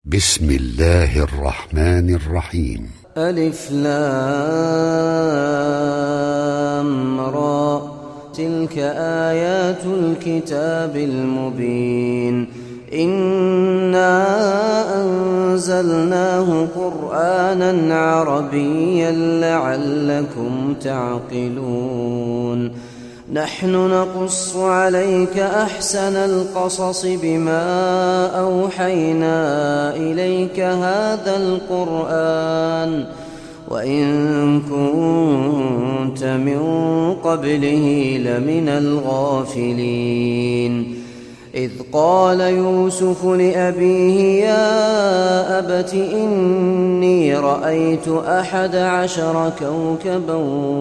بسم الله الرحمن الرحيم. ألف لام را، تلك آيات الكتاب المبين. إنا أنزلناه قرآنا عربيا لعلكم تعقلون. نحن نقص عليك أحسن القصص بما أوحينا إليك هذا القرآن وإن كنت من قبله لمن الغافلين. إذ قال يوسف لأبيه يا أبت إني رأيت 11 كوكبا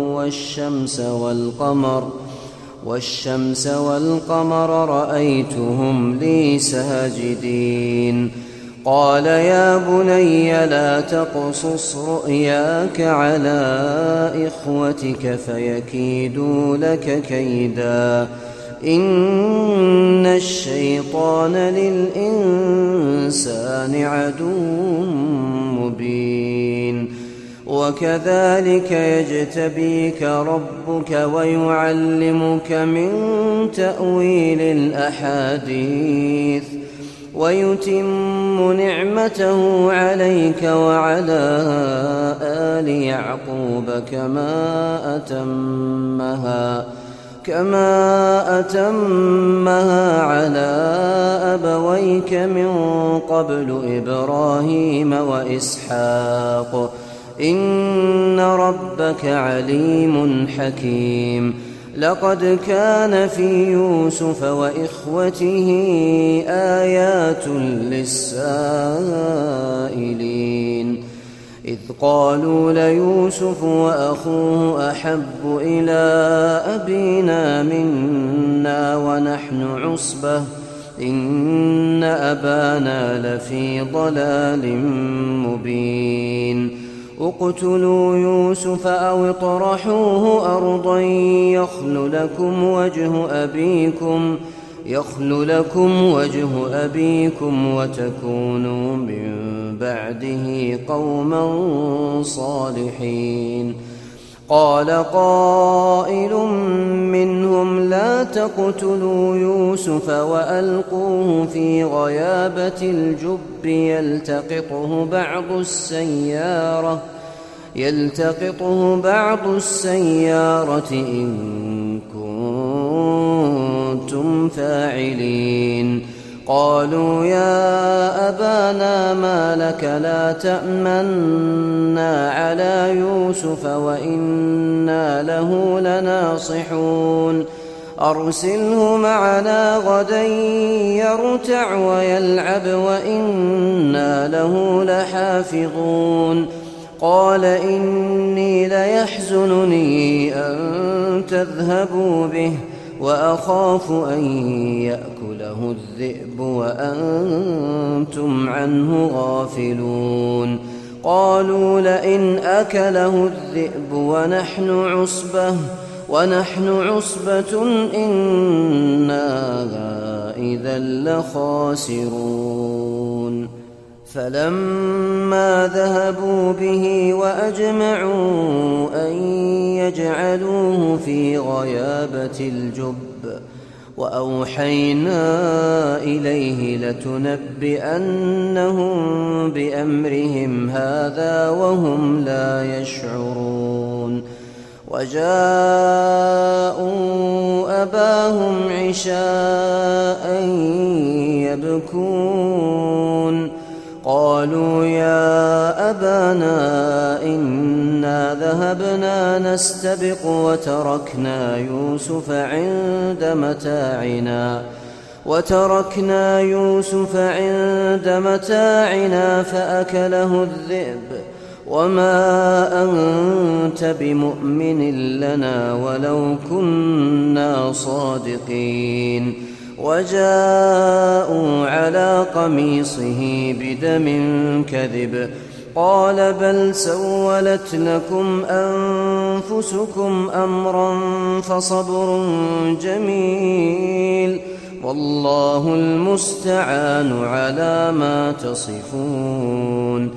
والشمس والقمر رأيتهم لي ساجدين. قال يا بني لا تقصص رؤياك على إخوتك فيكيدوا لك كيدا إن الشيطان للإنسان عدو مبين. وكذلك يجتبيك ربك ويعلمك من تأويل الأحاديث ويتم نعمته عليك وعلى آل يعقوب كما أتمها على أبويك من قبل إبراهيم وإسحاق إن ربك عليم حكيم. لقد كان في يوسف وإخوته آيات للسائلين إذ قالوا ليوسف وأخوه أحب إلى أبينا منا ونحن عصبة إن أبانا لفي ضلال مبين. اقتلوا يوسف أو اطرحوه أرضا يخل لكم وجه أبيكم وتكونوا من بعده قوما صالحين. قال قائل منهم لا تقتلوا يوسف وألقوه في غيابة الجب يلتقطه بعض السيارة إن كنتم فاعلين. قالوا يا أبانا ما لك لا تأمنا على يوسف وإنا له لناصحون أرسله معنا غدا يرتع ويلعب وإنا له لحافظون. قال إني ليحزنني أن تذهبوا به وأخاف أن يأكله الذئب وأنتم عنه غافلون. قالوا لئن أكله الذئب ونحن عصبة إنا إذا لخاسرون. فلما ذهبوا به وأجمعوا أن يجعلوه في غيابة الجب وأوحينا إليه لتنبئنهم بأمرهم هذا وهم لا يشعرون. وجاءوا أباهم عشاء يبكون. قالوا يا أبانا إنا ذهبنا نستبق وتركنا يوسف عند متاعنا فأكله الذئب وما أنت بمؤمن لنا ولو كنا صادقين. وجاءوا على قميصه بدم كذب قال بل سولت لكم أنفسكم أمرا فصبر جميل والله المستعان على ما تصفون.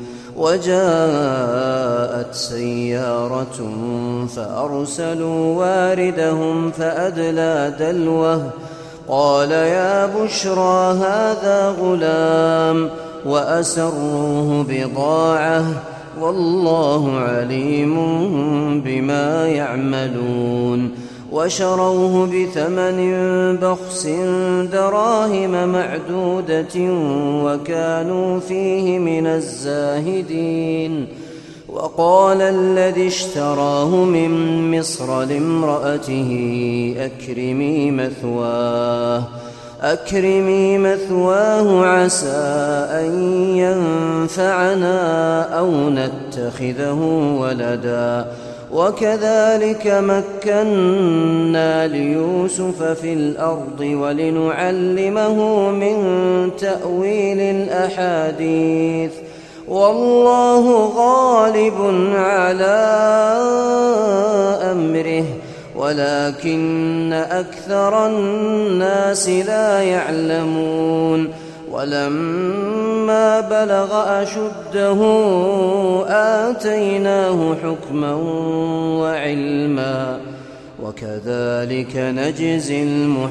وجاءت سيارة فأرسلوا واردهم فأدلى دلوه قال يا بشرى هذا غلام وأسروه بضاعة والله عليم بما يعملون. وشروه بثمن بخس دراهم معدودة وكانوا فيه من الزاهدين. وقال الذي اشتراه من مصر لامرأته أكرمي مثواه عسى أن ينفعنا أو نتخذه ولدا. وكذلك مكنا ليوسف في الأرض ولنعلمه من تأويل الأحاديث والله غالب على أمره ولكن أكثر الناس لا يعلمون. ولما بلغ أشده آتيناه حكما وعلما وكذلك نجزي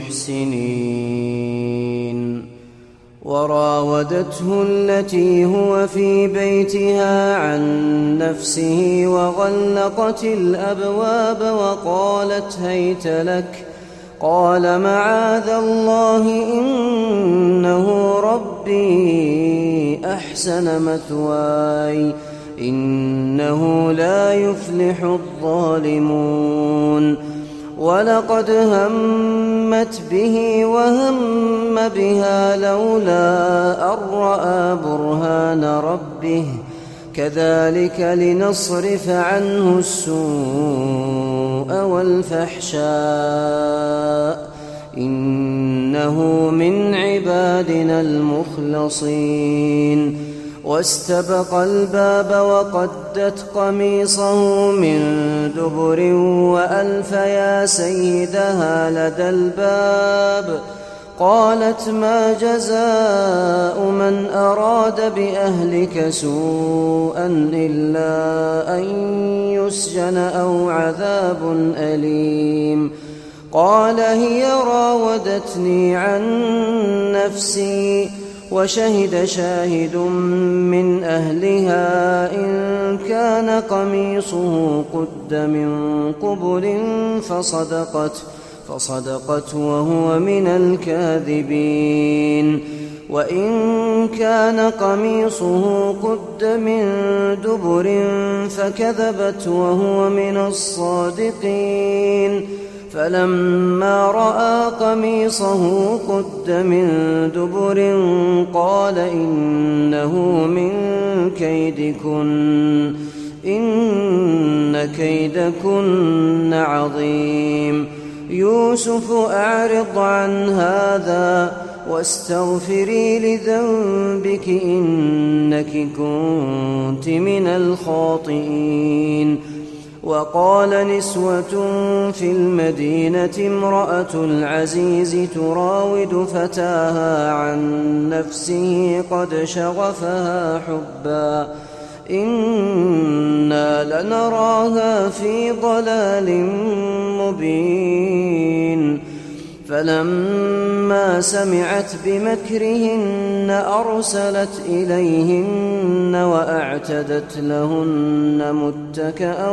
المحسنين. وراودته التي هو في بيتها عن نفسه وغلقت الأبواب وقالت هيت لك قال معاذ الله إنه ربي أحسن مثواي إنه لا يفلح الظالمون. ولقد همت به وهم بها لولا أن رأى برهان ربه كذلك لنصرف عنه السوء والفحشاء إنه من عبادنا المخلصين. واستبق الباب وقدت قميصه من دبر وألف يا سيدها لدى الباب قالت ما جزاء من أراد بأهلك سوءا إلا أن يسجن أو عذاب أليم. قال هي راودتني عن نفسي وشهد شاهد من أهلها إن كان قميصه قد من قبل فصدقت وهو من الكاذبين. وإن كان قميصه قد من دبر فكذبت وهو من الصادقين. فلما رأى قميصه قد من دبر قال إنه من كيدكن إن كيدكن عظيم. يوسف أعرض عن هذا واستغفري لذنبك إنك كنت من الخاطئين. وقال نسوة في المدينة امرأة العزيز تراود فتاها عن نفسه قد شغفها حبا إنا لنراها في ضلال مبين. فلما سمعت بمكرهن أرسلت إليهن وأعتدت لهن متكأ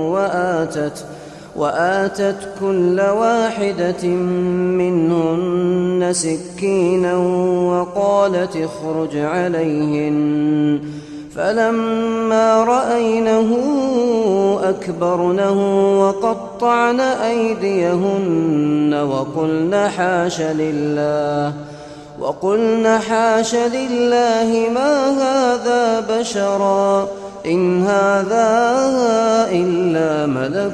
وآتت كل واحدة منهن سكينا وقالت اخرج عليهن. فلما رأينه أكبرنه وقطعن أيديهن وقلن حاش لله ما هذا بشرا إن هذا إلا ملك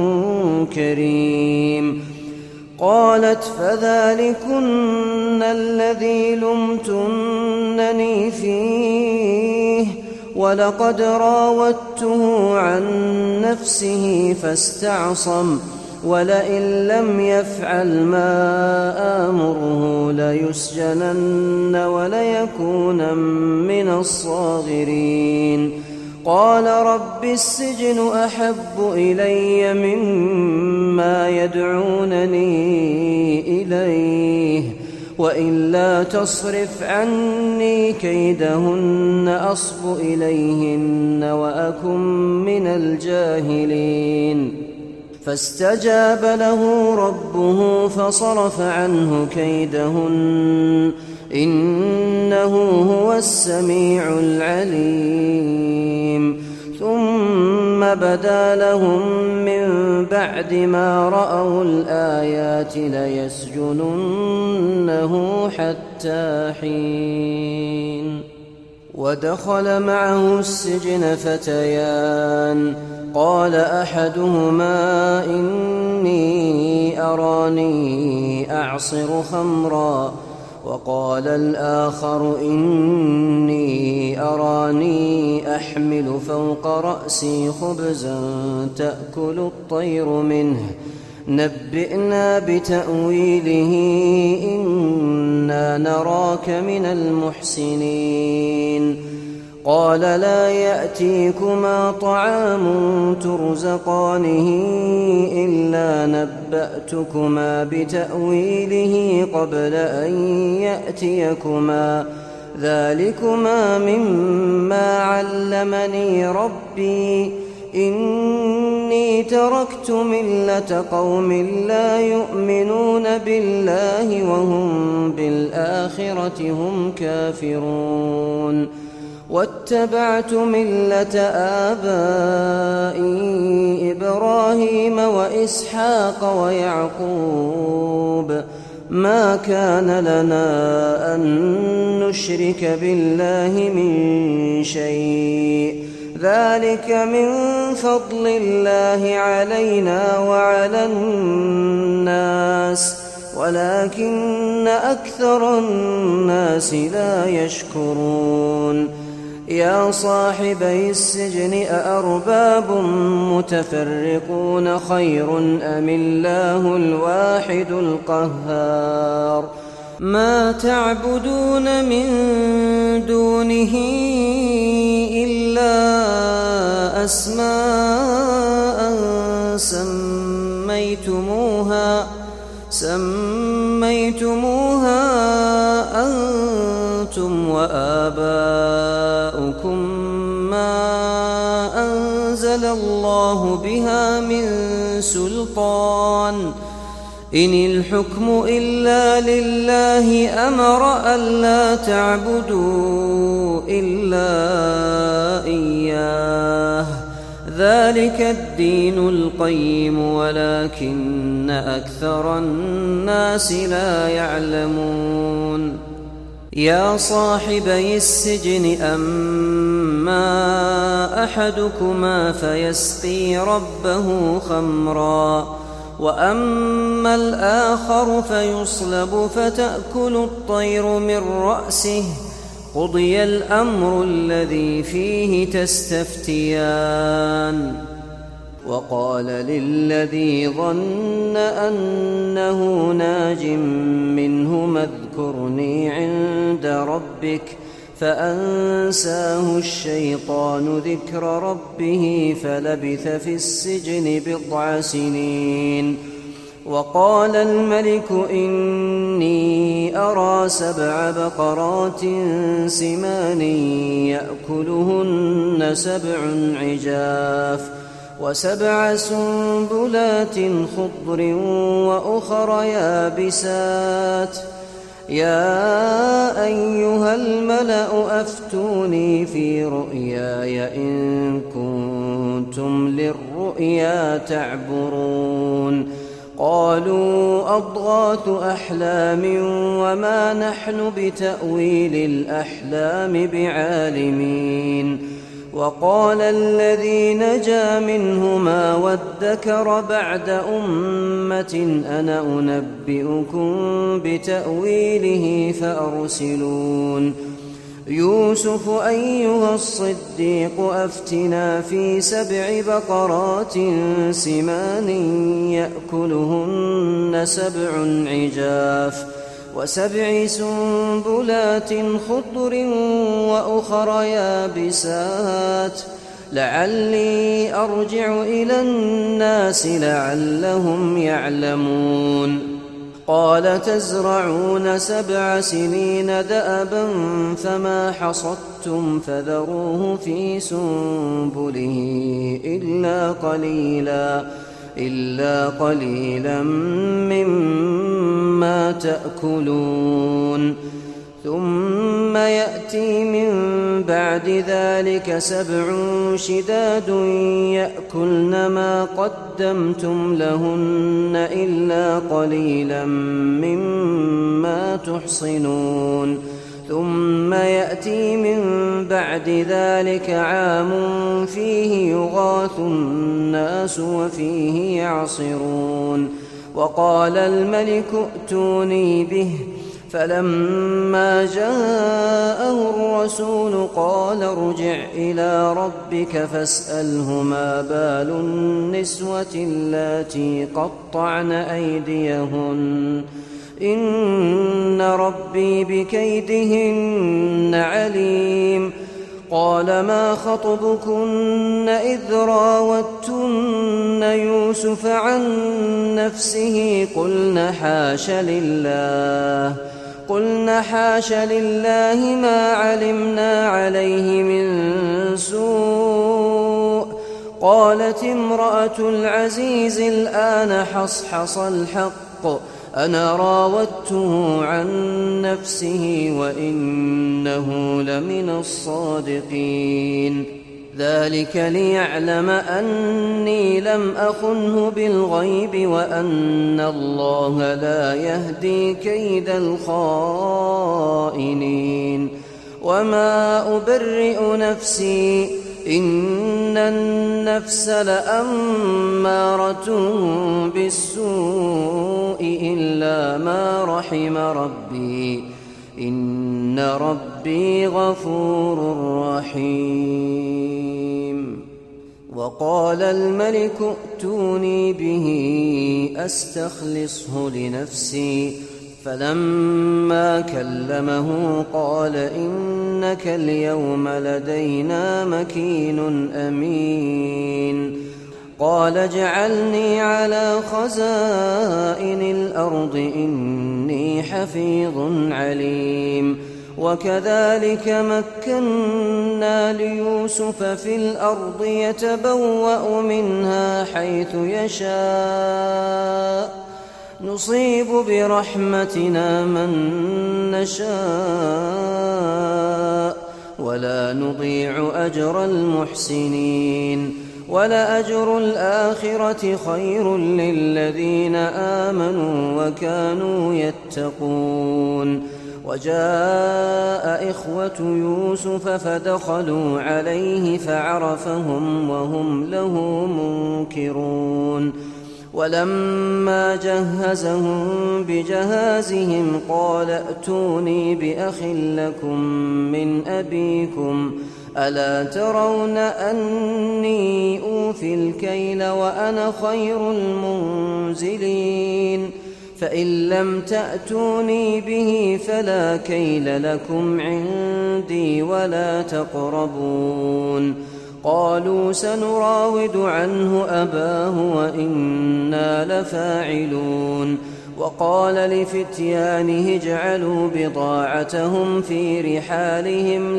كريم. قالت فذلكن الذي لمتنني فيه ولقد راودته عن نفسه فاستعصم ولئن لم يفعل ما آمره ليسجنن وليكونن من الصاغرين. قال رب السجن أحب إلي مما يدعونني إليه وإلا تصرف عني كيدهن أصب إليهن وأكن من الجاهلين. فاستجاب له ربه فصرف عنه كيدهن إنه هو السميع العليم. ثم بدا لهم من بعد ما رأوا الآيات ليسجننه حتى حين. ودخل معه السجن فتيان قال أحدهما إني أراني أعصر خمرا وقال الآخر إني أراني أحمل فوق رأسي خبزا تأكل الطير منه نبئنا بتأويله إنا نراك من المحسنين. قال لا يأتيكما طعام ترزقانه إلا نبأتكما بتأويله قبل أن يأتيكما ذلكما مما علمني ربي إني تركت ملة قوم لا يؤمنون بالله وهم بالآخرة هم كافرون واتبعت ملة آبائي إبراهيم وإسحاق ويعقوب ما كان لنا أن نشرك بالله من شيء ذلك من فضل الله علينا وعلى الناس ولكن أكثر الناس لا يشكرون. يا صاحبي السجن أأرباب متفرقون خير أم الله الواحد القهار. ما تعبدون من دونه إلا أسماء سميتموها أنتم وآباؤكم ما أنزل الله بها من سلطان إن الحكم إلا لله أمر ألا تعبدوا إلا إياه ذلك الدين القيم ولكن أكثر الناس لا يعلمون. يا صاحبي السجن أما أحدكما فيسقي ربه خمرا وأما الآخر فيصلب فتأكل الطير من رأسه قضي الأمر الذي فيه تستفتيان. وقال للذي ظن أنه ناج منهما اذكرني عند ربك فأنساه الشيطان ذكر ربه فلبث في السجن 9 سنين. وقال الملك إني أرى 7 بقرات سمان يأكلهن 7 عجاف و7 سنبلات خضر وأخر يابسات. يا أيها الملأ أفتوني في رؤياي إن كنتم للرؤيا تعبرون. قالوا أضغاث أحلام وما نحن بتأويل الأحلام بعالمين. وقال الذي نجا منهما وادكر بعد أمة أنا أنبئكم بتأويله فأرسلون. يوسف أيها الصديق أفتنا في 7 بقرات سمان يأكلهن 7 عجاف و7 سنبلات خضر وأخر يابسات لعلي أرجع إلى الناس لعلهم يعلمون قال تزرعون 7 سنين دأبا فما حصدتم فذروه في سنبله إلا قليلا مما تأكلون ثم يأتي من بعد ذلك 7 شداد يأكلن ما قدمتم لهن إلا قليلا مما تحصنون ثم يأتي من بعد ذلك عام فيه يغاث الناس وفيه يعصرون وقال الملك ائتوني به فلما جاءه الرسول قال ارجع إلى ربك فاسأله ما بال النسوة اللاتي قطعن أيديهن إن ربي بكيدهن عليم قال ما خطبكن إذ راوتن يوسف عن نفسه قلن حاش لله ما علمنا عليه من سوء قالت امرأة العزيز الآن حصحص الحق أنا راودته عن نفسه وإنه لمن الصادقين ذلك ليعلم أني لم أخنه بالغيب وأن الله لا يهدي كيد الخائنين وما أبرئ نفسي إن النفس لأمارة بالسوء إلا ما رحم ربي إن ربي غفور رحيم وقال الملك ائتوني به أستخلصه لنفسي فلما كلمه قال إنك اليوم لدينا مكين أمين قال اجعلني على خزائن الأرض إني حفيظ عليم وكذلك مكنا ليوسف في الأرض يتبوأ منها حيث يشاء نصيب برحمتنا من نشاء ولا نضيع أجر المحسنين ولأجر الآخرة خير للذين آمنوا وكانوا يتقون وجاء إخوة يوسف فدخلوا عليه فعرفهم وهم له منكرون ولما جهزهم بجهازهم قال ائتوني بأخ لكم من أبيكم ألا ترون أني أوفي الكيل وأنا خير المنزلين فإن لم تأتوني به فلا كيل لكم عندي ولا تقربون قالوا سنراود عنه أباه وإنا لفاعلون وقال لفتيانه اجعلوا بضاعتهم في رحالهم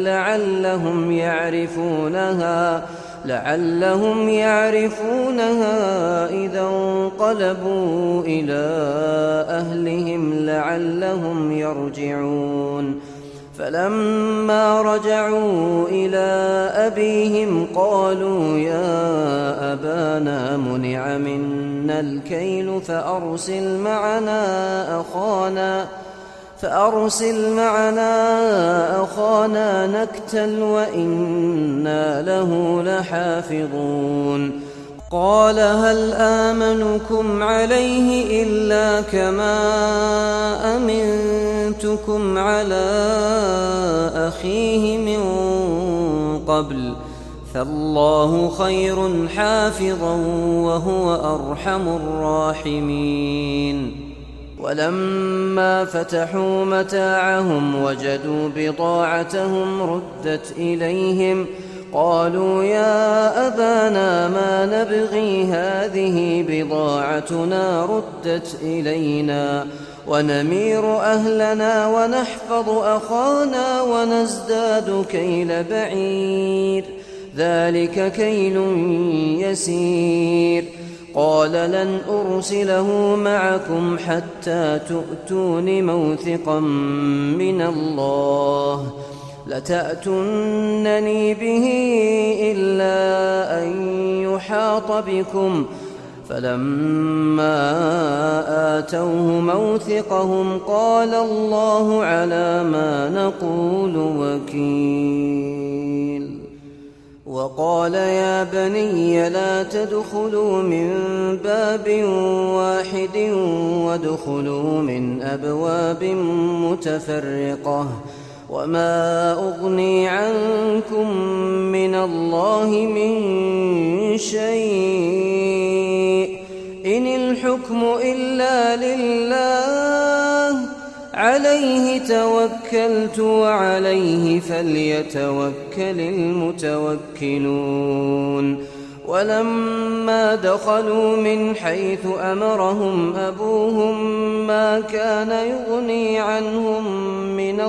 لعلهم يعرفونها إذا انقلبوا إلى أهلهم لعلهم يرجعون فلما رجعوا إلى أبيهم قالوا يا أبانا منع منا الكيل فأرسل معنا أخانا نكتل وإنا له لحافظون قال هل آمنكم عليه إلا كما أمنتكم على أخيه من قبل فالله خير حافظا وهو أرحم الراحمين. ولما فتحوا متاعهم وجدوا بضاعتهم ردت إليهم قالوا يا أبانا ما نبغي هذه بضاعتنا ردت إلينا ونمير أهلنا ونحفظ أخانا ونزداد كيل بعير ذلك كيل يسير. قال لن أرسله معكم حتى تؤتون موثقا من الله لتأتونني به إلا أن يحاط بكم. فلما آتوه موثقهم قال الله على ما نقول وكيل. وقال يا بني لا تدخلوا من باب واحد وادخلوا من أبواب متفرقة وما أغني عنكم من الله من شيء إن الحكم إلا لله عليه توكلت وعليه فليتوكل المتوكلون. ولما دخلوا من حيث أمرهم أبوهم ما كان يغني عنهم من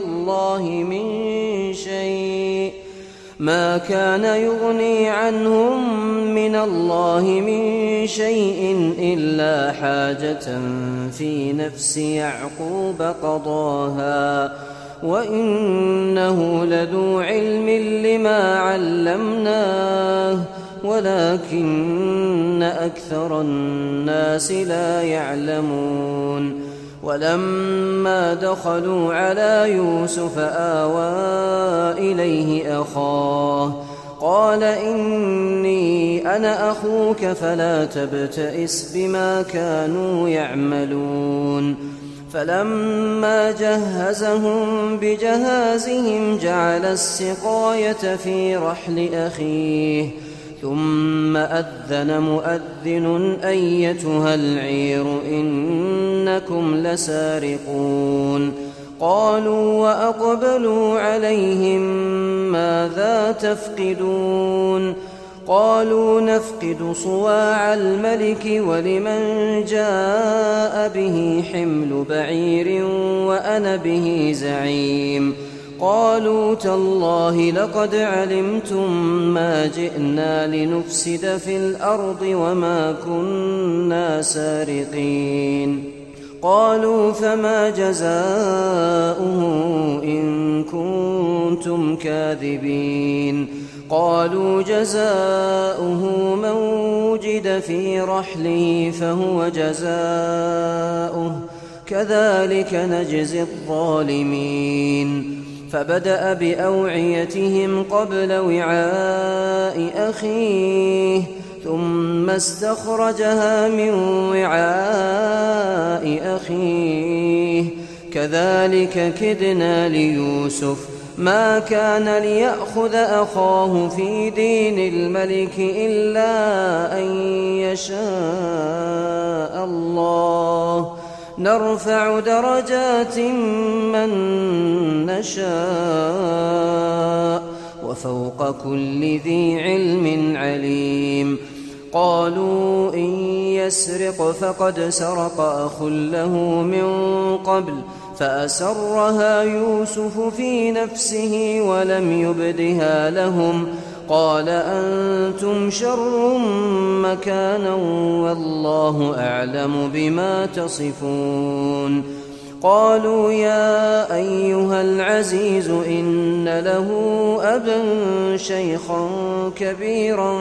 الله من شيء إلا حاجة في نفس يعقوب قضاها وإنه لذو علم لما علمناه ولكن أكثر الناس لا يعلمون. ولما دخلوا على يوسف آوى إليه أخاه قال إني أنا أخوك فلا تبتئس بما كانوا يعملون. فلما جهزهم بجهازهم جعل السقاية في رحل أخيه ثم أذن مؤذن أيتها العير إنكم لسارقون. قالوا وأقبلوا عليهم ماذا تفقدون؟ قالوا نفقد صواع الملك ولمن جاء به حمل بعير وأنا به زعيم. قالوا تالله لقد علمتم ما جئنا لنفسد في الأرض وما كنا سارقين. قالوا فما جزاؤه إن كنتم كاذبين؟ قالوا جزاؤه من وجد في رحله فهو جزاؤه كذلك نجزي الظالمين. فبدأ بأوعيتهم قبل وعاء أخيه ثم استخرجها من وعاء أخيه كذلك كدنا ليوسف ما كان ليأخذ أخاه في دين الملك إلا أن يشاء الله نرفع درجات من نشاء وفوق كل ذي علم عليم. قالوا إن يسرق فقد سرق أخ له من قبل فأسرها يوسف في نفسه ولم يبدها لهم قال أنتم شر مكانا والله أعلم بما تصفون. قالوا يا أيها العزيز إن له أبا شيخا كبيرا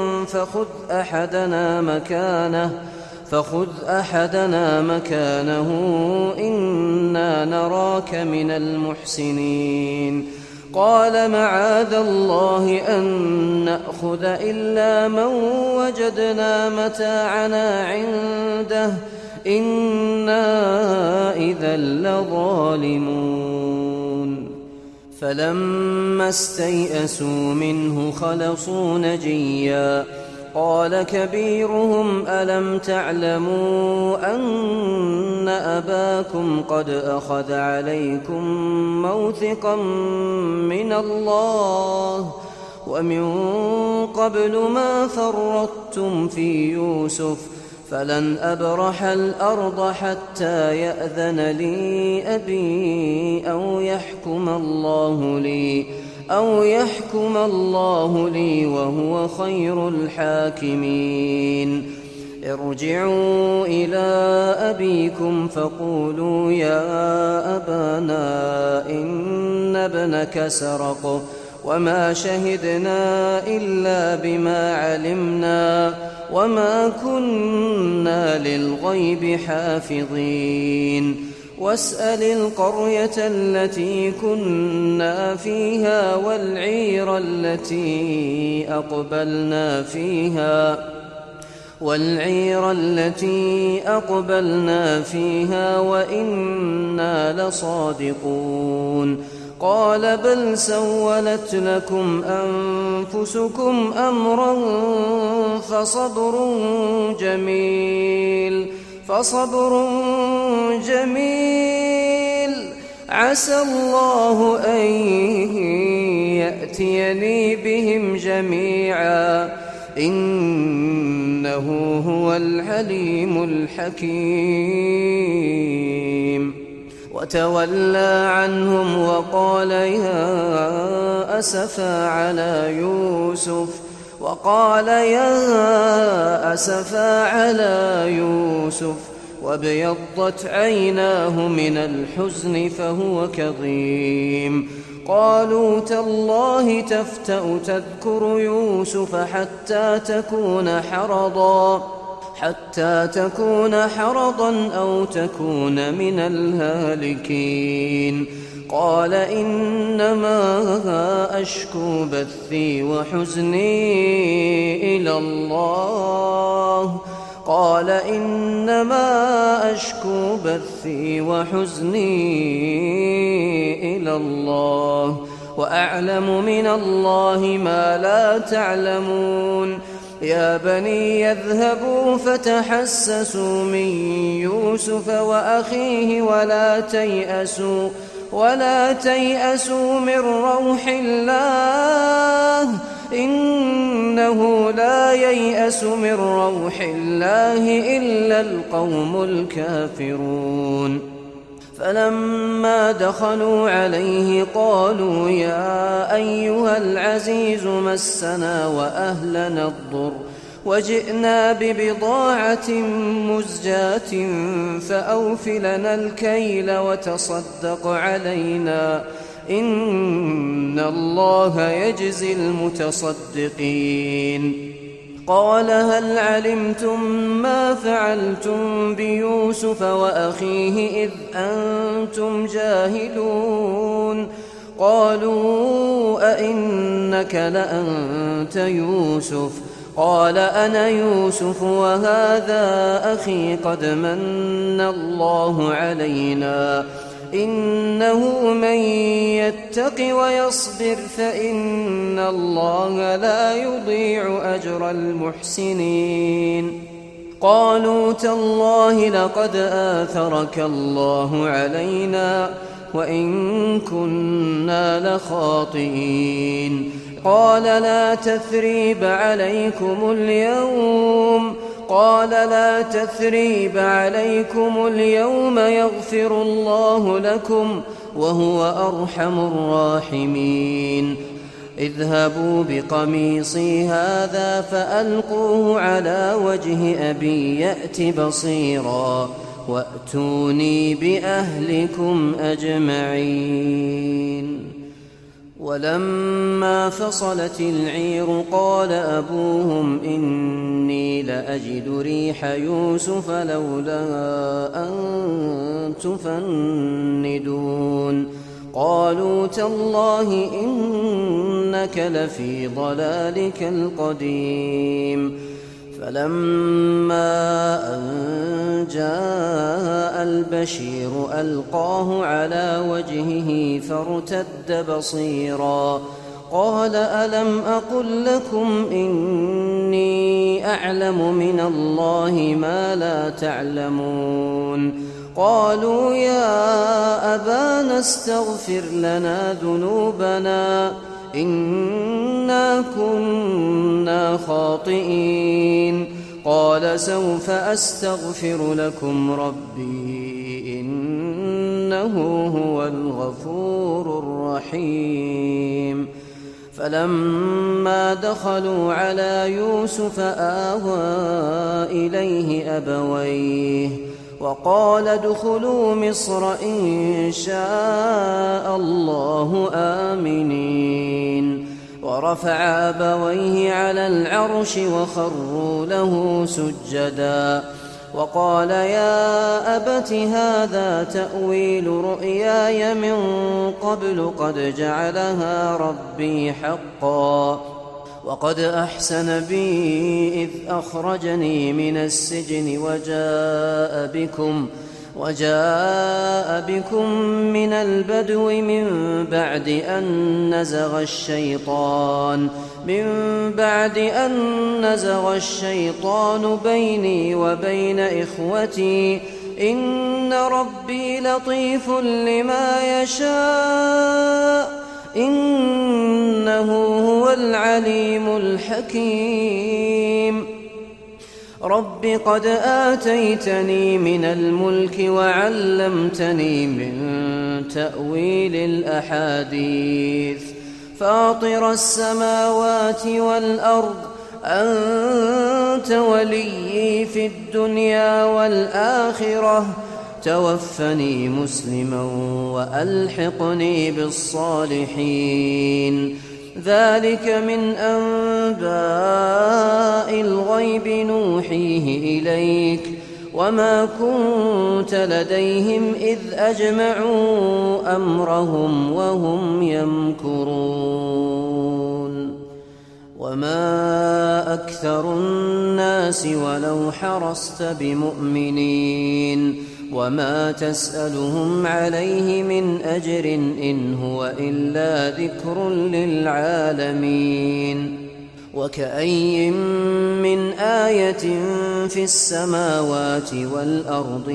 فخذ أحدنا مكانه إنا نراك من المحسنين. قال معاذ الله أن نأخذ إلا من وجدنا متاعنا عنده إنا إذا لظالمون فلما استيئسوا منه خلصوا نجيا قال كبيرهم ألم تعلموا أن أباكم قد أخذ عليكم موثقا من الله ومن قبل ما فرطتم في يوسف فلن أبرح الأرض حتى يأذن لي أبي أو يحكم الله لي وهو خير الحاكمين ارجعوا إلى أبيكم فقولوا يا أبانا إن ابنك سرق وما شهدنا إلا بما علمنا وما كنا للغيب حافظين واسأل القرية التي كنا فيها والعير التي أقبلنا فيها وإنا لصادقون قال بل سولت لكم أنفسكم أمرا فصبر جميل عسى الله أن يأتيني بهم جميعا إنه هو العليم الحكيم وتولى عنهم وقال يا أسفا على يوسف وابيضت عيناه من الحزن فهو كظيم قالوا تالله تفتأ تذكر يوسف حتى تكون حرضا أو تكون من الهالكين قال إنما أشكو بثي وحزني إلى الله وأعلم من الله ما لا تعلمون يا بني يذهبوا فتحسسوا من يوسف وأخيه ولا تيأسوا من روح الله إنه لا ييأس من روح الله إلا القوم الكافرون فلما دخلوا عليه قالوا يا أيها العزيز مسنا وأهلنا الضر وجئنا ببضاعة مزجاة فأوف لنا الكيل وتصدق علينا إن الله يجزي المتصدقين قال هل علمتم ما فعلتم بيوسف وأخيه إذ أنتم جاهلون قالوا أئنك لأنت يوسف قال أنا يوسف وهذا أخي قد من الله علينا إنه من يتق ويصبر فإن الله لا يضيع أجر المحسنين قالوا تالله لقد آثرك الله علينا وإن كنا لخاطئين قال لا تثريب عليكم اليوم يغفر الله لكم وهو أرحم الراحمين اذهبوا بقميصي هذا فألقوه على وجه أبي يأت بصيرا وأتوني بأهلكم أجمعين ولما فصلت العير قال أبوهم إني لأجد ريح يوسف لولا أن تفندون قالوا تالله إنك لفي ضلالك القديم. فلما أن جاء البشير ألقاه على وجهه فارتد بصيرا قال ألم أقل لكم إني أعلم من الله ما لا تعلمون. قالوا يا أبانا استغفر لنا ذنوبنا إنا كنا خاطئين. قال سوف أستغفر لكم ربي إنه هو الغفور الرحيم. فلما دخلوا على يوسف آوى إليه أبويه وقال ادخلوا مصر إن شاء الله آمنين. ورفع أبويه على العرش وخروا له سجدا وقال يا أبت هذا تأويل رؤياي من قبل قد جعلها ربي حقا وقد أحسن بي إذ أخرجني من السجن وجاء بكم من البدو من بعد أن نزغ الشيطان بيني وبين إخوتي إن ربي لطيف لما يشاء إنه هو العليم الحكيم. رب قد آتيتني من الملك وعلمتني من تأويل الأحاديث فاطر السماوات والأرض أنت وليي في الدنيا والآخرة توفني مسلما وألحقني بالصالحين. ذلك من أنباء الغيب نوحيه إليك وما كنت لديهم إذ أجمعوا أمرهم وهم يمكرون. وما أكثر الناس ولو حرصت بمؤمنين وما تسألهم عليه من أجر إن هو إلا ذكر للعالمين. وكأي من آية في السماوات والأرض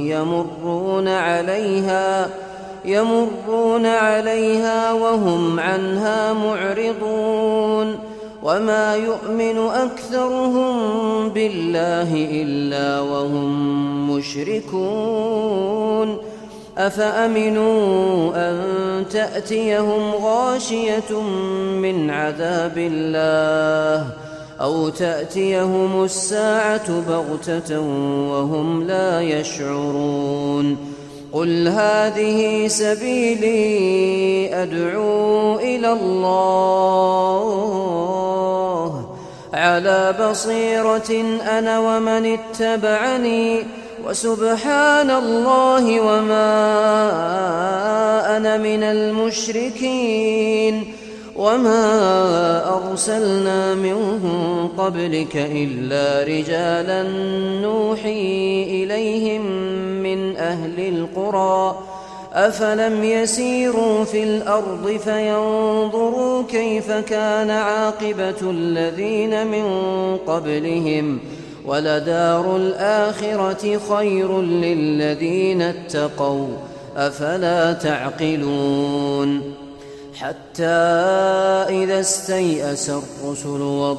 يمرون عليها وهم عنها معرضون. وما يؤمن أكثرهم بالله إلا وهم مشركون. أفأمنوا أن تأتيهم غاشية من عذاب الله أو تأتيهم الساعة بغتة وهم لا يشعرون. قل هذه سبيلي أدعو إلى الله على بصيرة أنا ومن اتبعني وسبحان الله وما أنا من المشركين. وما أرسلنا من قبلك إلا رجالا نوحي إليهم من أهل القرى أفلم يسيروا في الأرض فينظروا كيف كان عاقبة الذين من قبلهم ولدار الآخرة خير للذين اتقوا أفلا تعقلون. حتى إذا استيأس الرسل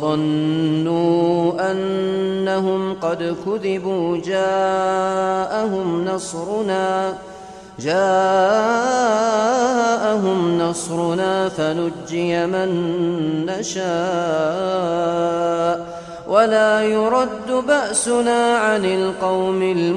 وظنوا أنهم قد كذبوا جاءهم نصرنا فنجي من نشاء ولا يرد بأسنا عن القوم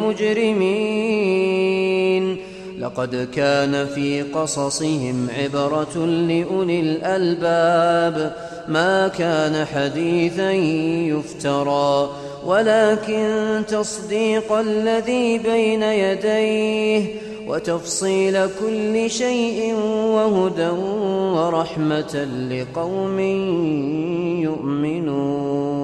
المجرمين. لقد كان في قصصهم عبرة لأولي الألباب ما كان حديثا يفترى ولكن تصديق الذي بين يديه وتفصيل كل شيء وهدى ورحمة لقوم يؤمنون.